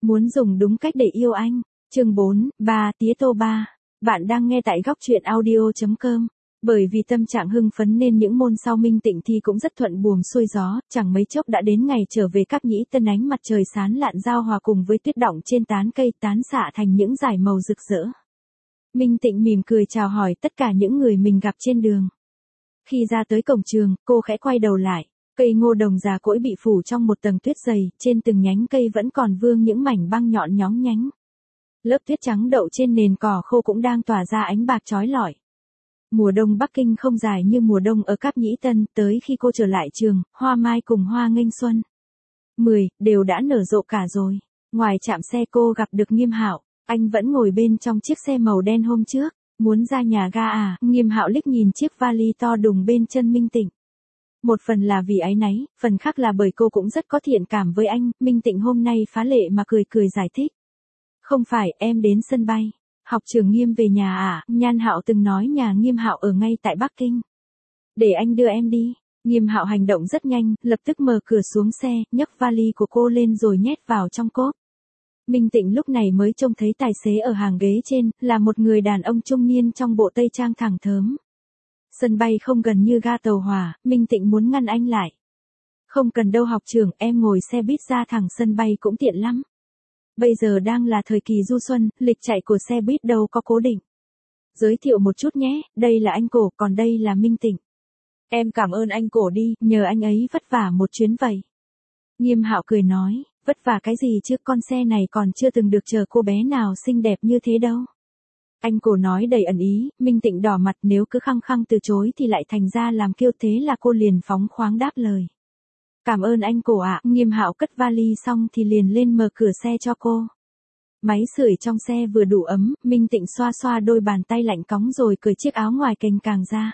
Muốn dùng đúng cách để yêu anh. Chương 4, tía tô ba. Bạn đang nghe tại góc truyện audio.com. Bởi vì tâm trạng hưng phấn nên những môn sau Minh Tịnh thi cũng rất thuận buồm xuôi gió, chẳng mấy chốc đã đến ngày trở về các nhĩ tân, ánh mặt trời sáng lạn giao hòa cùng với tuyết đọng trên tán cây tán xạ thành những dải màu rực rỡ. Minh Tịnh mỉm cười chào hỏi tất cả những người mình gặp trên đường. Khi ra tới cổng trường, cô khẽ quay đầu lại. Cây ngô đồng già cỗi bị phủ trong một tầng tuyết dày, trên từng nhánh cây vẫn còn vương những mảnh băng nhọn nhóng nhánh. Lớp tuyết trắng đậu trên nền cỏ khô cũng đang tỏa ra ánh bạc chói lọi. Mùa đông Bắc Kinh không dài như mùa đông ở Cáp Nhĩ Tân, tới khi cô trở lại trường, hoa mai cùng hoa nghênh xuân 10 đều đã nở rộ cả rồi. Ngoài trạm xe cô gặp được Nghiêm Hạo, anh vẫn ngồi bên trong chiếc xe màu đen hôm trước. Muốn ra nhà ga à? Nghiêm Hạo liếc nhìn chiếc vali to đùng bên chân Minh Tịnh. Một phần là vì áy náy, phần khác là bởi cô cũng rất có thiện cảm với anh. Minh Tịnh hôm nay phá lệ mà cười cười giải thích. Không phải, em đến sân bay. Học trưởng Nghiêm về nhà à? Nhan Hạo từng nói nhà Nghiêm Hạo ở ngay tại Bắc Kinh. Để anh đưa em đi. Nghiêm Hạo hành động rất nhanh, lập tức mở cửa xuống xe, nhấc vali của cô lên rồi nhét vào trong cốp. Minh Tịnh lúc này mới trông thấy tài xế ở hàng ghế trên, là một người đàn ông trung niên trong bộ tây trang thẳng thớm. Sân bay không gần như ga tàu hỏa, Minh Tịnh muốn ngăn anh lại. Không cần đâu học trưởng, em ngồi xe buýt ra thẳng sân bay cũng tiện lắm. Bây giờ đang là thời kỳ du xuân, lịch chạy của xe buýt đâu có cố định. Giới thiệu một chút nhé, đây là anh Cổ, còn đây là Minh Tịnh. Em cảm ơn anh Cổ đi, nhờ anh ấy vất vả một chuyến vậy. Nghiêm Hạo cười nói, vất vả cái gì chứ, con xe này còn chưa từng được chờ cô bé nào xinh đẹp như thế đâu. Anh Cổ nói đầy ẩn ý, Minh Tịnh đỏ mặt, nếu cứ khăng khăng từ chối thì lại thành ra làm kiêu, thế là cô liền phóng khoáng đáp lời. Cảm ơn anh Cổ ạ. Nghiêm Hạo cất vali xong thì liền lên mở cửa xe cho cô. Máy sưởi trong xe vừa đủ ấm, Minh Tịnh xoa xoa đôi bàn tay lạnh cóng rồi cởi chiếc áo ngoài cành càng ra.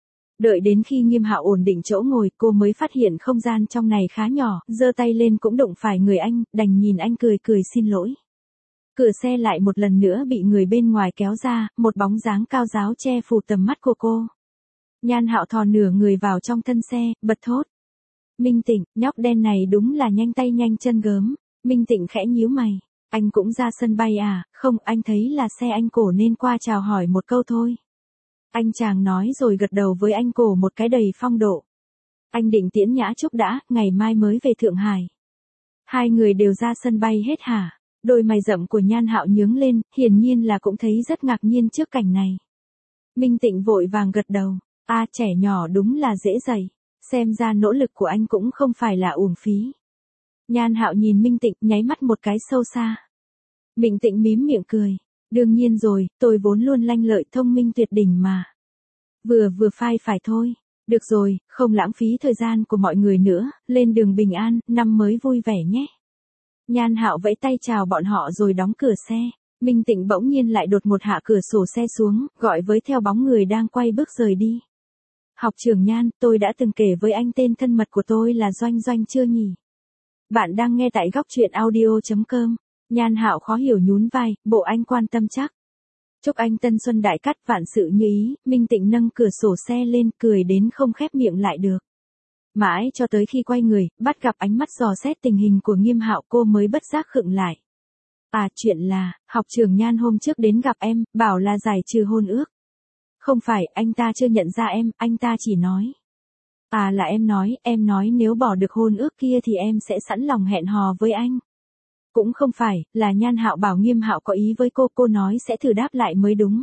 Đợi đến khi Nghiêm Hạo ổn định chỗ ngồi, cô mới phát hiện không gian trong này khá nhỏ, giơ tay lên cũng đụng phải người anh, đành nhìn anh cười cười xin lỗi. Cửa xe lại một lần nữa bị người bên ngoài kéo ra, một bóng dáng cao ráo che phủ tầm mắt của cô. Nhan Hạo thò nửa người vào trong thân xe, bật thốt. Minh Tịnh, nhóc đen này đúng là nhanh tay nhanh chân gớm. Minh Tịnh khẽ nhíu mày. Anh cũng ra sân bay à? Không, anh thấy là xe anh Cổ nên qua chào hỏi một câu thôi. Anh chàng nói rồi gật đầu với anh Cổ một cái đầy phong độ. Anh định tiễn Nhã Trúc đã, ngày mai mới về Thượng Hải. Hai người đều ra sân bay hết hả? Đôi mày rậm của Nhan Hạo nhướng lên, hiển nhiên là cũng thấy rất ngạc nhiên trước cảnh này. Minh Tịnh vội vàng gật đầu. Trẻ nhỏ đúng là dễ dạy. Xem ra nỗ lực của anh cũng không phải là uổng phí. Nhan Hạo nhìn Minh Tịnh, nháy mắt một cái sâu xa. Minh Tịnh mím miệng cười. Đương nhiên rồi, tôi vốn luôn lanh lợi thông minh tuyệt đỉnh mà. Vừa phải thôi. Được rồi, không lãng phí thời gian của mọi người nữa, lên đường bình an, năm mới vui vẻ nhé. Nhan Hạo vẫy tay chào bọn họ rồi đóng cửa xe. Minh Tịnh bỗng nhiên lại đột một hạ cửa sổ xe xuống, gọi với theo bóng người đang quay bước rời đi. Học trưởng Nhan, tôi đã từng kể với anh tên thân mật của tôi là Doanh Doanh chưa nhỉ? Bạn đang nghe tại góc truyện audio.com. Nhan Hạo khó hiểu nhún vai, bộ anh quan tâm chắc. Chúc anh tân xuân đại cát vạn sự như ý. Minh Tịnh nâng cửa sổ xe lên, cười đến không khép miệng lại được. Mãi cho tới khi quay người, bắt gặp ánh mắt dò xét tình hình của Nghiêm Hạo, cô mới bất giác khựng lại. Chuyện là, học trưởng Nhan hôm trước đến gặp em, bảo là giải trừ hôn ước. Không phải, anh ta chưa nhận ra em, anh ta chỉ nói. Là em nói nếu bỏ được hôn ước kia thì em sẽ sẵn lòng hẹn hò với anh. Cũng không phải, là Nhan Hạo bảo Nghiêm Hạo có ý với cô nói sẽ thử đáp lại mới đúng.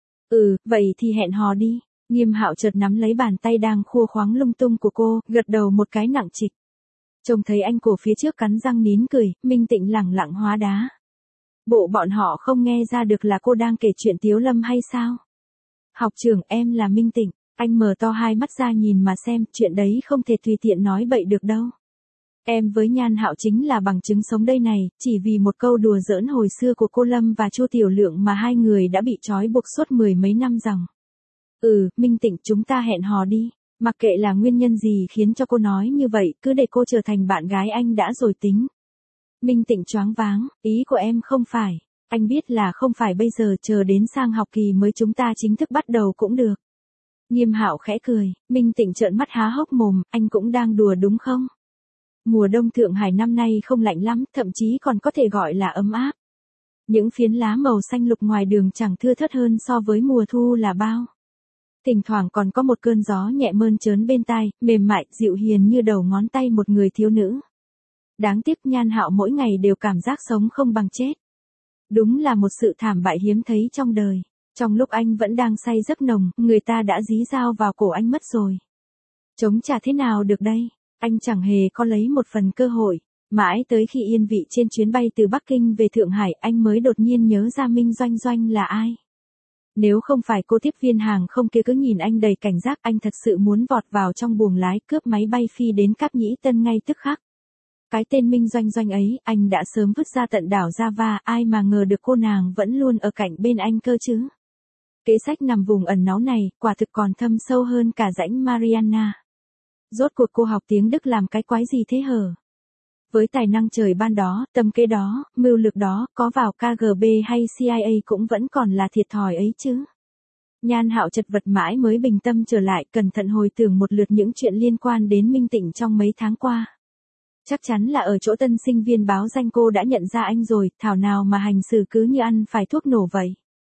Vậy thì hẹn hò đi. Nghiêm Hạo chợt nắm lấy bàn tay đang khua khoáng lung tung của cô, gật đầu một cái nặng trịch. Trông thấy anh Cổ phía trước cắn răng nín cười, Minh Tịnh lẳng lặng hóa đá. Bộ bọn họ không nghe ra được là cô đang kể chuyện Tiếu Lâm hay sao? Học trưởng, em là Minh Tịnh. Anh mở to hai mắt ra nhìn mà xem, chuyện đấy không thể tùy tiện nói bậy được đâu. Em với Nhan Hạo chính là bằng chứng sống đây này, chỉ vì một câu đùa giỡn hồi xưa của cô Lâm và Chu Tiểu Lượng mà hai người đã bị trói buộc suốt 10 mấy năm rằng. Minh Tịnh, chúng ta hẹn hò đi. Mặc kệ là nguyên nhân gì khiến cho cô nói như vậy, cứ để cô trở thành bạn gái anh đã rồi tính. Minh Tịnh choáng váng, ý của em không phải. Anh biết là không phải bây giờ, chờ đến sang học kỳ mới chúng ta chính thức bắt đầu cũng được. Nghiêm Hạo khẽ cười, Minh Tịnh trợn mắt há hốc mồm, anh cũng đang đùa đúng không? Mùa đông Thượng Hải năm nay không lạnh lắm, thậm chí còn có thể gọi là ấm áp. Những phiến lá màu xanh lục ngoài đường chẳng thưa thớt hơn so với mùa thu là bao. Thỉnh thoảng còn có một cơn gió nhẹ mơn trớn bên tai, mềm mại, dịu hiền như đầu ngón tay một người thiếu nữ. Đáng tiếc Nhan Hạo mỗi ngày đều cảm giác sống không bằng chết. Đúng là một sự thảm bại hiếm thấy trong đời. Trong lúc anh vẫn đang say giấc nồng, người ta đã dí dao vào cổ anh mất rồi. Chống trả thế nào được đây? Anh chẳng hề có lấy một phần cơ hội. Mãi tới khi yên vị trên chuyến bay từ Bắc Kinh về Thượng Hải, anh mới đột nhiên nhớ ra Minh Doanh Doanh là ai. Nếu không phải cô tiếp viên hàng không kia cứ nhìn anh đầy cảnh giác, anh thật sự muốn vọt vào trong buồng lái cướp máy bay phi đến Cáp Nhĩ Tân ngay tức khắc. Cái tên Minh Doanh Doanh ấy, anh đã sớm vứt ra tận đảo Java, ai mà ngờ được cô nàng vẫn luôn ở cạnh bên anh cơ chứ. Kế sách nằm vùng ẩn náu này, quả thực còn thâm sâu hơn cả rãnh Mariana. Rốt cuộc cô học tiếng Đức làm cái quái gì thế hở? Với tài năng trời ban đó, tâm kế đó, mưu lược đó, có vào KGB hay CIA cũng vẫn còn là thiệt thòi ấy chứ. Nhan Hạo chật vật mãi mới bình tâm trở lại, cẩn thận hồi tưởng một lượt những chuyện liên quan đến Minh Tịnh trong mấy tháng qua. Chắc chắn là ở chỗ tân sinh viên báo danh cô đã nhận ra anh rồi, thảo nào mà hành xử cứ như ăn phải thuốc nổ vậy.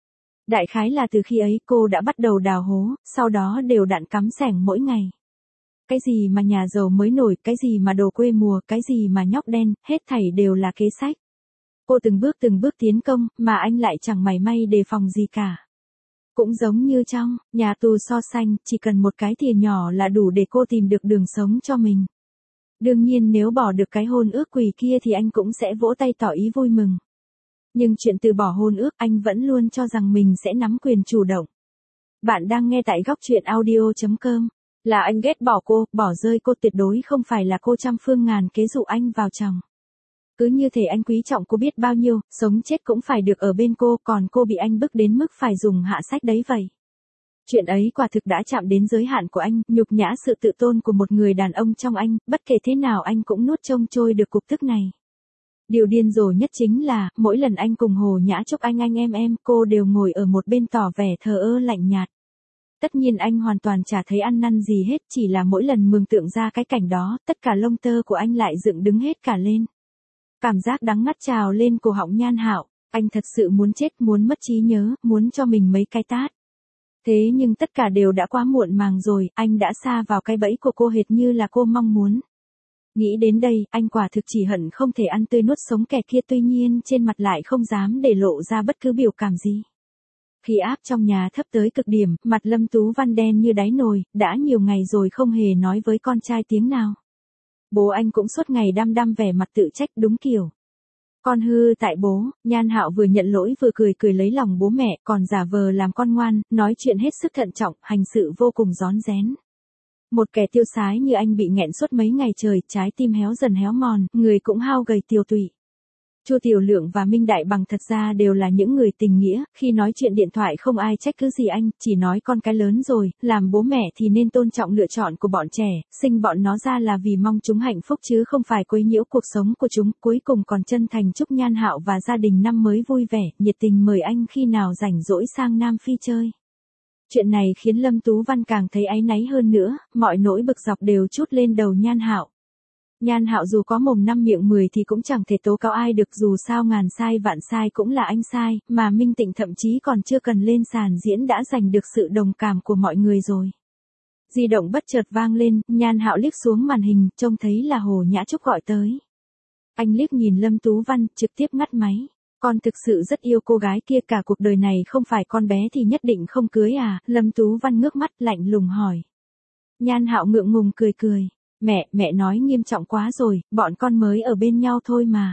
Đại khái là từ khi ấy cô đã bắt đầu đào hố, sau đó đều đặn cắm xẻng mỗi ngày. Cái gì mà nhà giàu mới nổi, cái gì mà đồ quê mùa, cái gì mà nhóc đen, hết thảy đều là kế sách. Cô từng bước tiến công, mà anh lại chẳng mảy may đề phòng gì cả. Cũng giống như trong nhà tù So Sánh, chỉ cần một cái thìa nhỏ là đủ để cô tìm được đường sống cho mình. Đương nhiên nếu bỏ được cái hôn ước quỷ kia thì anh cũng sẽ vỗ tay tỏ ý vui mừng. Nhưng chuyện từ bỏ hôn ước anh vẫn luôn cho rằng mình sẽ nắm quyền chủ động. Bạn đang nghe tại góc truyện audio.com. Là anh ghét bỏ cô, bỏ rơi cô, tuyệt đối không phải là cô trăm phương ngàn kế dụ anh vào chồng. Cứ như thể anh quý trọng cô biết bao nhiêu, sống chết cũng phải được ở bên cô, còn cô bị anh bức đến mức phải dùng hạ sách đấy vậy. Chuyện ấy quả thực đã chạm đến giới hạn của anh, nhục nhã sự tự tôn của một người đàn ông trong anh, bất kể thế nào anh cũng nuốt trông trôi được cục tức này. Điều điên rồ nhất chính là, mỗi lần anh cùng Hồ Nhã chúc anh em, cô đều ngồi ở một bên tỏ vẻ thờ ơ lạnh nhạt. Tất nhiên anh hoàn toàn chả thấy ăn năn gì hết, chỉ là mỗi lần mường tượng ra cái cảnh đó, tất cả lông tơ của anh lại dựng đứng hết cả lên. Cảm giác đắng ngắt trào lên cổ họng Nhan Hạo, anh thật sự muốn chết, muốn mất trí nhớ, muốn cho mình mấy cái tát. Thế nhưng tất cả đều đã quá muộn màng rồi, anh đã sa vào cái bẫy của cô hệt như là cô mong muốn. Nghĩ đến đây, anh quả thực chỉ hận không thể ăn tươi nuốt sống kẻ kia, tuy nhiên trên mặt lại không dám để lộ ra bất cứ biểu cảm gì. Khí áp trong nhà thấp tới cực điểm, mặt Lâm Tú Văn đen như đáy nồi, đã nhiều ngày rồi không hề nói với con trai tiếng nào. Bố anh cũng suốt ngày đăm đăm vẻ mặt tự trách, đúng kiểu. Con hư tại bố. Nhan Hạo vừa nhận lỗi vừa cười lấy lòng bố mẹ, còn giả vờ làm con ngoan, nói chuyện hết sức thận trọng, hành sự vô cùng rón rén. Một kẻ tiêu sái như anh bị nghẹn suốt mấy ngày trời, trái tim héo dần héo mòn, người cũng hao gầy tiều tụy. Chu Tiểu Lượng và Minh Đại Bằng thật ra đều là những người tình nghĩa, khi nói chuyện điện thoại không ai trách cứ gì anh, chỉ nói con cái lớn rồi, làm bố mẹ thì nên tôn trọng lựa chọn của bọn trẻ, sinh bọn nó ra là vì mong chúng hạnh phúc chứ không phải quấy nhiễu cuộc sống của chúng. Cuối cùng còn chân thành chúc Nhan Hạo và gia đình năm mới vui vẻ, nhiệt tình mời anh khi nào rảnh rỗi sang Nam Phi chơi. Chuyện này khiến Lâm Tú Văn càng thấy áy náy hơn nữa, mọi nỗi bực dọc đều trút lên đầu Nhan Hạo. Nhan Hạo dù có mồm năm miệng 10 thì cũng chẳng thể tố cáo ai được, dù sao ngàn sai vạn sai cũng là anh sai, mà Minh Tịnh thậm chí còn chưa cần lên sàn diễn đã giành được sự đồng cảm của mọi người rồi. Di động bất chợt vang lên, Nhan Hạo liếc xuống màn hình, trông thấy là Hồ Nhã Trúc gọi tới. Anh liếc nhìn Lâm Tú Văn, trực tiếp ngắt máy. Con thực sự rất yêu cô gái kia, cả cuộc đời này không phải con bé thì nhất định không cưới à? Lâm Tú Văn ngước mắt lạnh lùng hỏi. Nhan Hạo ngượng ngùng cười. Mẹ nói nghiêm trọng quá rồi, bọn con mới ở bên nhau thôi mà.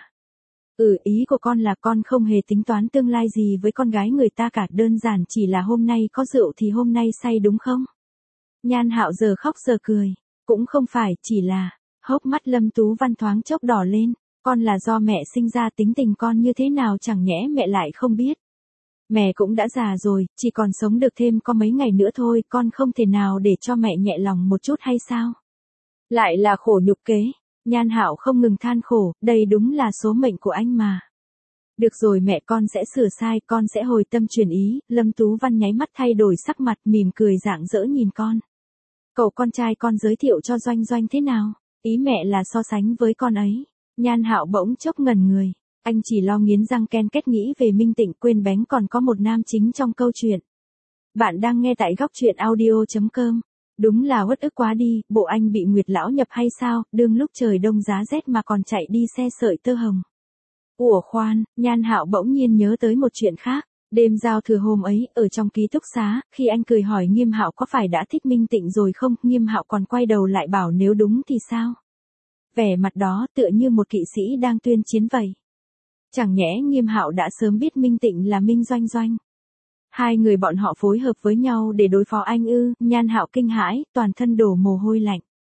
Ý của con là con không hề tính toán tương lai gì với con gái người ta cả, đơn giản chỉ là hôm nay có rượu thì hôm nay say đúng không? Nhan Hạo giờ khóc giờ cười. Cũng không phải, chỉ là, hốc mắt Lâm Tú Văn thoáng chốc đỏ lên. Con là do mẹ sinh ra, tính tình con như thế nào chẳng nhẽ mẹ lại không biết. Mẹ cũng đã già rồi, chỉ còn sống được thêm có mấy ngày nữa thôi, con không thể nào để cho mẹ nhẹ lòng một chút hay sao? Lại là khổ nhục kế. Nhan Hạo không ngừng than khổ, đây đúng là số mệnh của anh mà. Được rồi mẹ, con sẽ sửa sai, con sẽ hồi tâm chuyển ý. Lâm Tú Văn nháy mắt thay đổi sắc mặt, mỉm cười rạng rỡ nhìn con. Cậu con trai con giới thiệu cho Doanh Doanh thế nào? Ý mẹ là so sánh với con ấy. Nhan Hạo bỗng chốc ngẩn người. Anh chỉ lo nghiến răng ken kết nghĩ về Minh Tịnh quên bén còn có một nam chính trong câu chuyện. Bạn đang nghe tại góc truyện audio.com. Đúng là uất ức quá đi, bộ anh bị Nguyệt lão nhập hay sao, đương lúc trời đông giá rét mà còn chạy đi xe sợi tơ hồng. Ủa khoan, Nhan Hạo bỗng nhiên nhớ tới một chuyện khác. Đêm giao thừa hôm ấy, ở trong ký túc xá, khi anh cười hỏi Nghiêm Hạo có phải đã thích Minh Tịnh rồi không, Nghiêm Hạo còn quay đầu lại bảo nếu đúng thì sao? Vẻ mặt đó tựa như một kỵ sĩ đang tuyên chiến vậy. Chẳng nhẽ Nghiêm Hạo đã sớm biết Minh Tịnh là Minh Doanh Doanh. Hai người bọn họ phối hợp với nhau để đối phó anh ư? Nhan Hạo kinh hãi, toàn thân đổ mồ hôi lạnh.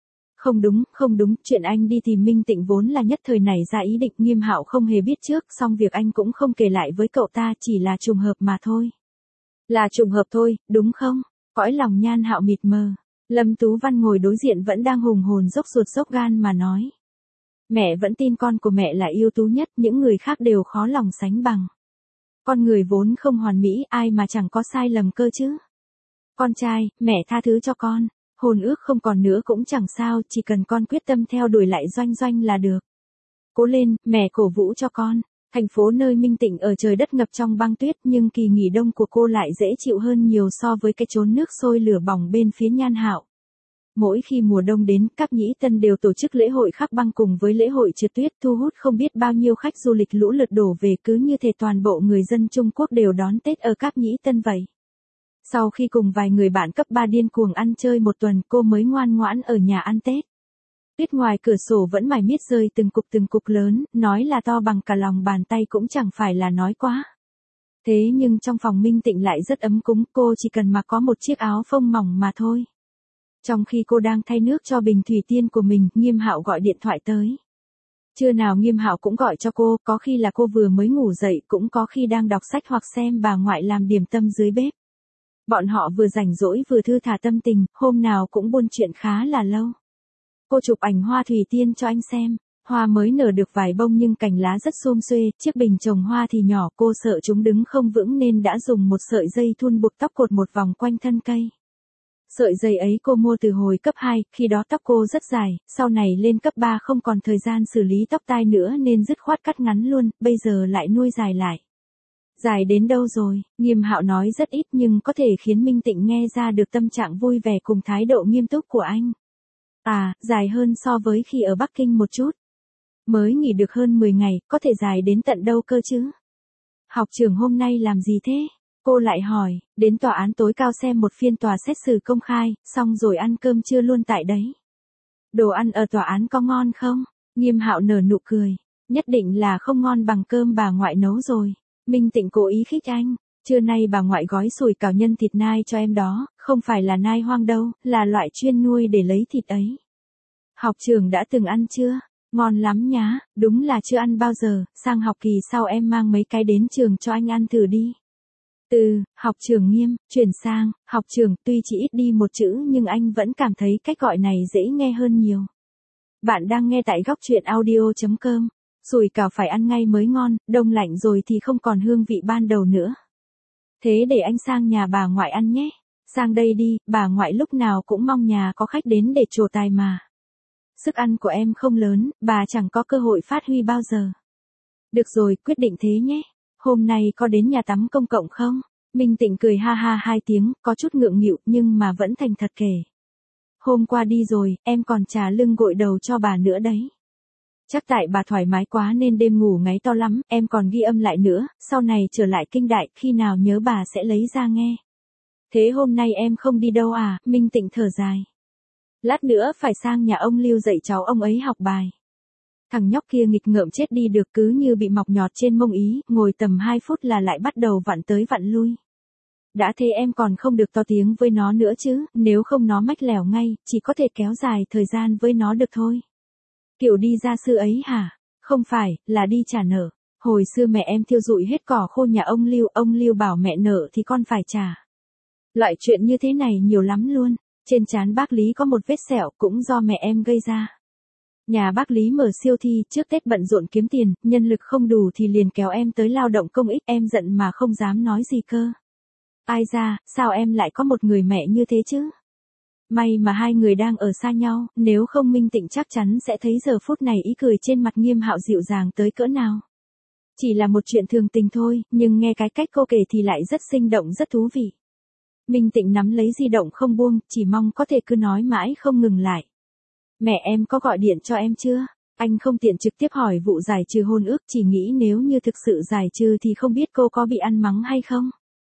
Không đúng, chuyện anh đi tìm Minh Tịnh vốn là nhất thời nảy ra ý định, Nghiêm Hạo không hề biết trước, song việc anh cũng không kể lại với cậu ta, chỉ là trùng hợp mà thôi. Là trùng hợp thôi, đúng không? Cõi lòng Nhan Hạo mịt mờ. Lâm Tú Văn ngồi đối diện vẫn đang hùng hồn dốc ruột dốc gan mà nói. Mẹ vẫn tin con của mẹ là ưu tú nhất, những người khác đều khó lòng sánh bằng. Con người vốn không hoàn mỹ, ai mà chẳng có sai lầm cơ chứ. Con trai, mẹ tha thứ cho con. Hôn ước không còn nữa cũng chẳng sao, chỉ cần con quyết tâm theo đuổi lại Doanh Doanh là được. Cố lên, mẹ cổ vũ cho con. Thành phố nơi Minh Tịnh ở trời đất ngập trong băng tuyết, nhưng kỳ nghỉ đông của cô lại dễ chịu hơn nhiều so với cái chốn nước sôi lửa bỏng bên phía Nhan Hạo. Mỗi khi mùa đông đến, các nhĩ tân đều tổ chức lễ hội khắc băng cùng với lễ hội trượt tuyết, thu hút không biết bao nhiêu khách du lịch lũ lượt đổ về, cứ như thể toàn bộ người dân Trung Quốc đều đón Tết ở các nhĩ tân vậy. Sau khi cùng vài người bạn cấp 3 điên cuồng ăn chơi một tuần, cô mới ngoan ngoãn ở nhà ăn Tết. Tuyết ngoài cửa sổ vẫn mải miết rơi từng cục lớn, nói là to bằng cả lòng bàn tay cũng chẳng phải là nói quá. Thế nhưng trong phòng Minh Tịnh lại rất ấm cúng, cô chỉ cần mặc có một chiếc áo phông mỏng mà thôi. Trong khi cô đang thay nước cho bình thủy tiên của mình, Nghiêm Hạo gọi điện thoại tới. Trưa nào Nghiêm Hạo cũng gọi cho cô, có khi là cô vừa mới ngủ dậy, cũng có khi đang đọc sách hoặc xem bà ngoại làm điểm tâm dưới bếp. Bọn họ vừa rảnh rỗi vừa thư thả tâm tình, hôm nào cũng buôn chuyện khá là lâu. Cô chụp ảnh hoa thủy tiên cho anh xem. Hoa mới nở được vài bông nhưng cành lá rất xum xuê, chiếc bình trồng hoa thì nhỏ, cô sợ chúng đứng không vững nên đã dùng một sợi dây thun buộc tóc cột một vòng quanh thân cây. Sợi dây ấy cô mua từ hồi cấp 2, khi đó tóc cô rất dài, sau này lên cấp 3 không còn thời gian xử lý tóc tai nữa nên dứt khoát cắt ngắn luôn, bây giờ lại nuôi dài lại. Dài đến đâu rồi? Nghiêm Hạo nói rất ít nhưng có thể khiến Minh Tịnh nghe ra được tâm trạng vui vẻ cùng thái độ nghiêm túc của anh. À, dài hơn so với khi ở Bắc Kinh một chút. Mới nghỉ được hơn 10 ngày, có thể dài đến tận đâu cơ chứ? Học trưởng hôm nay làm gì thế? Cô lại hỏi, đến tòa án tối cao xem một phiên tòa xét xử công khai, xong rồi ăn cơm trưa luôn tại đấy. Đồ ăn ở tòa án có ngon không? Nghiêm Hạo nở nụ cười. Nhất định là không ngon bằng cơm bà ngoại nấu rồi. Minh Tịnh cố ý khích anh. Trưa nay bà ngoại gói sủi cảo nhân thịt nai cho em đó, không phải là nai hoang đâu, là loại chuyên nuôi để lấy thịt ấy. Học trưởng đã từng ăn chưa? Ngon lắm nhá, đúng là chưa ăn bao giờ, sang học kỳ sau em mang mấy cái đến trường cho anh ăn thử đi. Học trưởng Nghiêm, chuyển sang, học trưởng, tuy chỉ ít đi một chữ nhưng anh vẫn cảm thấy cách gọi này dễ nghe hơn nhiều. Bạn đang nghe tại góc truyện audio.com. Sủi cảo phải ăn ngay mới ngon, đông lạnh rồi thì không còn hương vị ban đầu nữa. Thế để anh sang nhà bà ngoại ăn nhé. Sang đây đi, bà ngoại lúc nào cũng mong nhà có khách đến để trổ tài mà. Sức ăn của em không lớn, bà chẳng có cơ hội phát huy bao giờ. Được rồi, quyết định thế nhé. Hôm nay có đến nhà tắm công cộng không? Minh Tịnh cười ha ha 2 tiếng, có chút ngượng nghịu nhưng mà vẫn thành thật kể. Hôm qua đi rồi, em còn chà lưng gội đầu cho bà nữa đấy. Chắc tại bà thoải mái quá nên đêm ngủ ngáy to lắm, em còn ghi âm lại nữa, sau này trở lại kinh đại, khi nào nhớ bà sẽ lấy ra nghe. Thế hôm nay em không đi đâu à? Minh Tịnh thở dài. Lát nữa phải sang nhà ông Lưu dạy cháu ông ấy học bài. Thằng nhóc kia nghịch ngợm chết đi được, cứ như bị mọc nhọt trên mông ý, ngồi tầm 2 phút là lại bắt đầu vặn tới vặn lui. Đã thế em còn không được to tiếng với nó nữa chứ, nếu không nó mách lẻo ngay, chỉ có thể kéo dài thời gian với nó được thôi. Kiểu đi gia sư ấy hả? Không phải, là đi trả nợ. Hồi xưa mẹ em thiêu rụi hết cỏ khô nhà ông Lưu bảo mẹ nợ thì con phải trả. Loại chuyện như thế này nhiều lắm luôn. Trên trán bác Lý có một vết sẹo cũng do mẹ em gây ra. Nhà bác Lý mở siêu thị, trước Tết bận rộn kiếm tiền, nhân lực không đủ thì liền kéo em tới lao động công ích, em giận mà không dám nói gì cơ. Ai ra, sao em lại có một người mẹ như thế chứ? May mà hai người đang ở xa nhau, nếu không Minh Tịnh chắc chắn sẽ thấy giờ phút này ý cười trên mặt Nghiêm Hạo dịu dàng tới cỡ nào. Chỉ là một chuyện thường tình thôi, nhưng nghe cái cách cô kể thì lại rất sinh động rất thú vị. Minh Tịnh nắm lấy di động không buông, chỉ mong có thể cứ nói mãi không ngừng lại. Mẹ em có gọi điện cho em chưa? Anh không tiện trực tiếp hỏi vụ giải trừ hôn ước, chỉ nghĩ nếu như thực sự giải trừ thì không biết cô có bị ăn mắng hay không.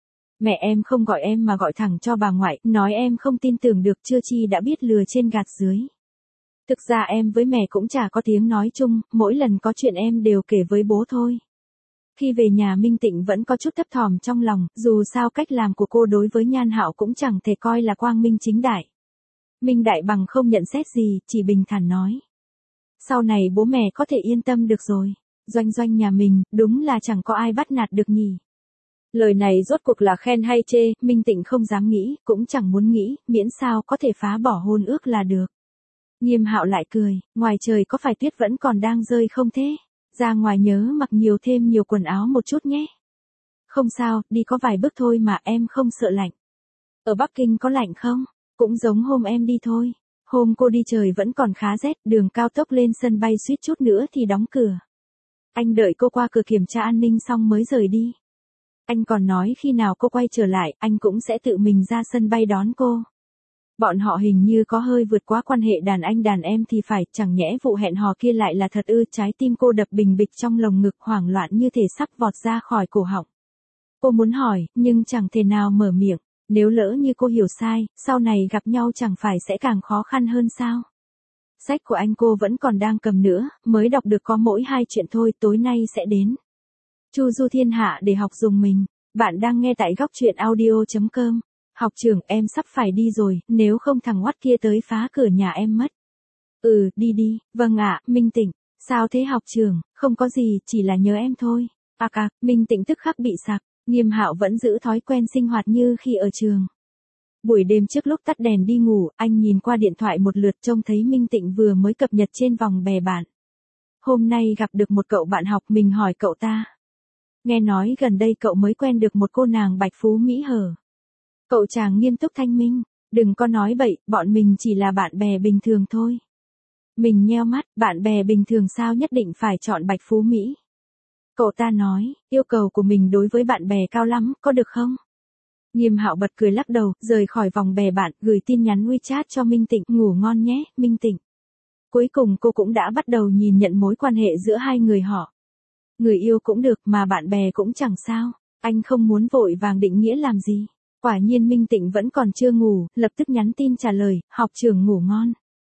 Mẹ em không gọi em mà gọi thẳng cho bà ngoại, nói em không tin tưởng được, chưa chi đã biết lừa trên gạt dưới. Thực ra em với mẹ cũng chả có tiếng nói chung, mỗi lần có chuyện em đều kể với bố thôi. Khi về nhà Minh Tịnh vẫn có chút thấp thỏm trong lòng, dù sao cách làm của cô đối với Nhan Hạo cũng chẳng thể coi là quang minh chính đại. Minh Đại Bằng không nhận xét gì, chỉ bình thản nói. Sau này bố mẹ có thể yên tâm được rồi. Doanh Doanh nhà mình, đúng là chẳng có ai bắt nạt được nhỉ. Lời này rốt cuộc là khen hay chê, Minh Tịnh không dám nghĩ, cũng chẳng muốn nghĩ, miễn sao có thể phá bỏ hôn ước là được. Nghiêm Hạo lại cười, ngoài trời có phải tuyết vẫn còn đang rơi không thế? Ra ngoài nhớ mặc thêm nhiều quần áo một chút nhé. Không sao, đi có vài bước thôi mà, em không sợ lạnh. Ở Bắc Kinh có lạnh không? Cũng giống hôm em đi thôi. Hôm cô đi trời vẫn còn khá rét, đường cao tốc lên sân bay suýt chút nữa thì đóng cửa. Anh đợi cô qua cửa kiểm tra an ninh xong mới rời đi. Anh còn nói khi nào cô quay trở lại, anh cũng sẽ tự mình ra sân bay đón cô. Bọn họ hình như có hơi vượt quá quan hệ đàn anh đàn em thì phải, chẳng nhẽ vụ hẹn hò kia lại là thật ư? Trái tim cô đập bình bịch trong lồng ngực, hoảng loạn như thể sắp vọt ra khỏi cổ họng. Cô muốn hỏi, nhưng chẳng thể nào mở miệng. Nếu lỡ như cô hiểu sai, sau này gặp nhau chẳng phải sẽ càng khó khăn hơn sao? Sách của anh cô vẫn còn đang cầm nữa, mới đọc được có mỗi 2 chuyện thôi, tối nay sẽ đến Chu Du Thiên Hạ để học dùng mình. Bạn đang nghe tại góc truyện audio.com. Học trưởng, em sắp phải đi rồi, nếu không thằng oắt kia tới phá cửa nhà em mất. Ừ, đi đi, vâng ạ, Minh Tịnh. Sao thế học trưởng? Không có gì, chỉ là nhớ em thôi. Minh Tịnh tức khắc bị sặc. Nghiêm Hạo vẫn giữ thói quen sinh hoạt như khi ở trường. Buổi đêm trước lúc tắt đèn đi ngủ, anh nhìn qua điện thoại một lượt, trông thấy Minh Tịnh vừa mới cập nhật trên vòng bè bạn. Hôm nay gặp được một cậu bạn học, mình hỏi cậu ta. Nghe nói gần đây cậu mới quen được một cô nàng Bạch Phú Mỹ hở. Cậu chàng nghiêm túc thanh minh. Đừng có nói bậy, bọn mình chỉ là bạn bè bình thường thôi. Mình nheo mắt, bạn bè bình thường sao nhất định phải chọn Bạch Phú Mỹ? Cậu ta nói, yêu cầu của mình đối với bạn bè cao lắm, có được không? Nghiêm Hạo bật cười lắc đầu, rời khỏi vòng bè bạn, gửi tin nhắn WeChat cho Minh Tịnh, ngủ ngon nhé, Minh Tịnh. Cuối cùng cô cũng đã bắt đầu nhìn nhận mối quan hệ giữa hai người họ. Người yêu cũng được mà bạn bè cũng chẳng sao, anh không muốn vội vàng định nghĩa làm gì. Quả nhiên Minh Tịnh vẫn còn chưa ngủ, lập tức nhắn tin trả lời, học trưởng ngủ ngon.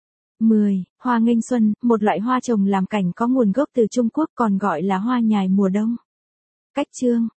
10. Hoa nghênh xuân, một loại hoa trồng làm cảnh có nguồn gốc từ Trung Quốc, còn gọi là hoa nhài mùa đông. Cách chương